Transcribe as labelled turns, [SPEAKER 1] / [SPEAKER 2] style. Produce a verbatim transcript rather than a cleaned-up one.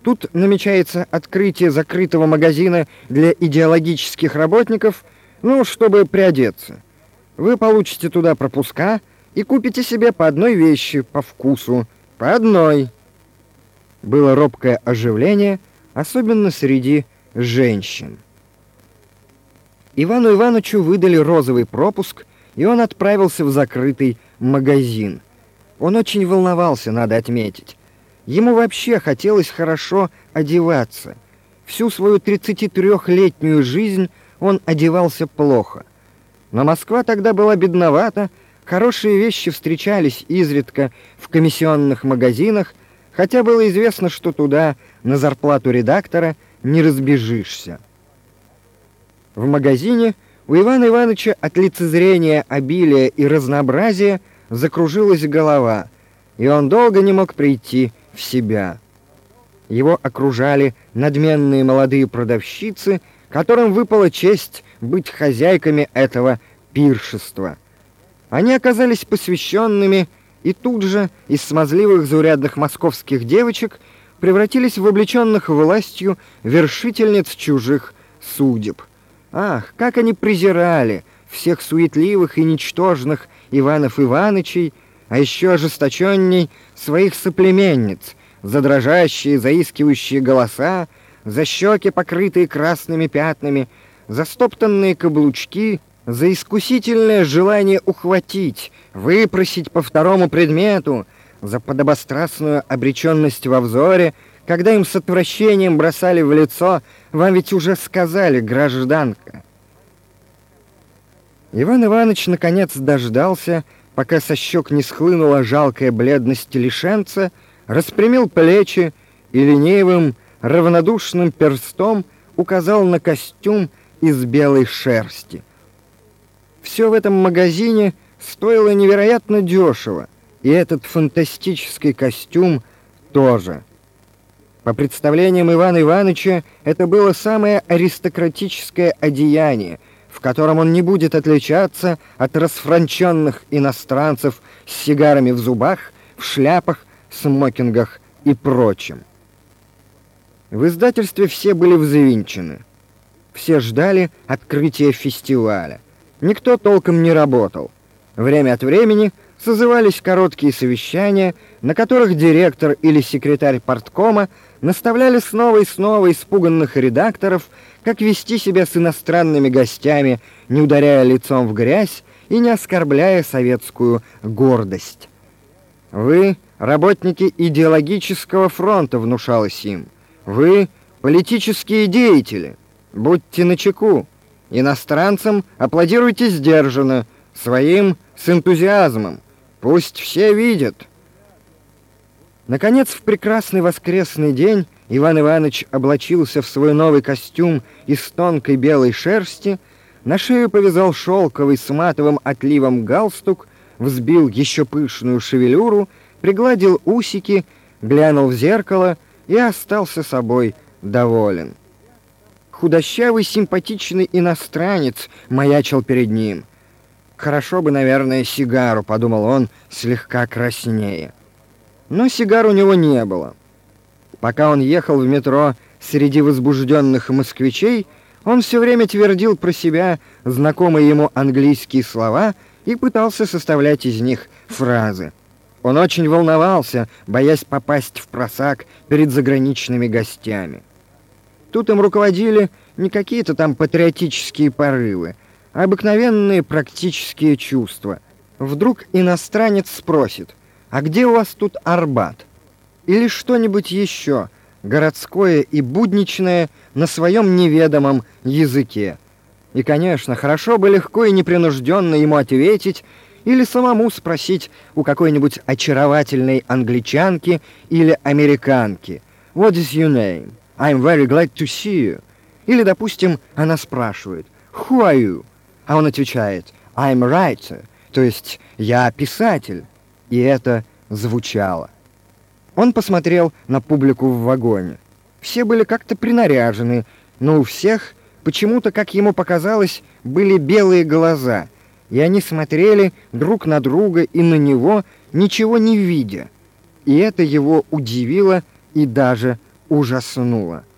[SPEAKER 1] Тут намечается открытие закрытого магазина для идеологических работников, ну, чтобы приодеться. Вы получите туда пропуска и купите себе по одной вещи по вкусу. По одной. Было робкое оживление, особенно среди женщин. Ивану Ивановичу выдали розовый пропуск, и он отправился в закрытый магазин. Он очень волновался, надо отметить. Ему вообще хотелось хорошо одеваться. Всю свою тридцатитрёхлетнюю жизнь он одевался плохо. Но Москва тогда была бедновата, хорошие вещи встречались изредка в комиссионных магазинах, хотя было известно, что туда на зарплату редактора не разбежишься. В магазине у Ивана Ивановича от лицезрения обилия и разнообразия закружилась голова, и он долго не мог прийти в себя. Его окружали надменные молодые продавщицы, которым выпала честь быть хозяйками этого пиршества. Они оказались посвященными и тут же из смазливых заурядных московских девочек превратились в облеченных властью вершительниц чужих судеб. Ах, как они презирали всех суетливых и ничтожных Иванов Иванычей, а еще ожесточенней своих соплеменниц, за дрожащие, заискивающие голоса, за щеки, покрытые красными пятнами, за стоптанные каблучки, за искусительное желание ухватить, выпросить по второму предмету, за подобострастную обреченность во взоре, когда им с отвращением бросали в лицо: «Вам ведь уже сказали, гражданка». Иван Иванович наконец дождался, пока со щек не схлынула жалкая бледность лишенца, распрямил плечи и ленивым, равнодушным перстом указал на костюм из белой шерсти. Все в этом магазине стоило невероятно дешево, и этот фантастический костюм тоже. По представлениям Ивана Ивановича, это было самое аристократическое одеяние, в котором он не будет отличаться от расфранченных иностранцев с сигарами в зубах, в шляпах, смокингах и прочем. В издательстве все были взвинчены. Все ждали открытия фестиваля. Никто толком не работал. Время от времени созывались короткие совещания, на которых директор или секретарь парткома наставляли снова и снова испуганных редакторов, как вести себя с иностранными гостями, не ударяя лицом в грязь и не оскорбляя советскую гордость. Вы работники идеологического фронта, внушалось им. Вы политические деятели. Будьте начеку. Иностранцам аплодируйте сдержанно, своим с энтузиазмом. Пусть все видят. Наконец, в прекрасный воскресный день Иван Иванович облачился в свой новый костюм из тонкой белой шерсти, на шею повязал шелковый с матовым отливом галстук, взбил еще пышную шевелюру, пригладил усики, глянул в зеркало и остался собой доволен. Худощавый, симпатичный иностранец маячил перед ним. «Хорошо бы, наверное, сигару», — подумал он, слегка краснея. Но сигар у него не было. Пока он ехал в метро среди возбужденных москвичей, он все время твердил про себя знакомые ему английские слова и пытался составлять из них фразы. Он очень волновался, боясь попасть в просак перед заграничными гостями. Тут им руководили не какие-то там патриотические порывы, а обыкновенные практические чувства. Вдруг иностранец спросит: «А где у вас тут Арбат?» Или что-нибудь еще, городское и будничное, на своем неведомом языке. И, конечно, хорошо бы легко и непринужденно ему ответить или самому спросить у какой-нибудь очаровательной англичанки или американки: «What is your name? I'm very glad to see you». Или, допустим, она спрашивает: «Who are you?» А он отвечает: «I'm a writer», то есть «я писатель». И это звучало. Он посмотрел на публику в вагоне. Все были как-то принаряжены, но у всех почему-то, как ему показалось, были белые глаза, и они смотрели друг на друга и на него, ничего не видя. И это его удивило и даже ужаснуло.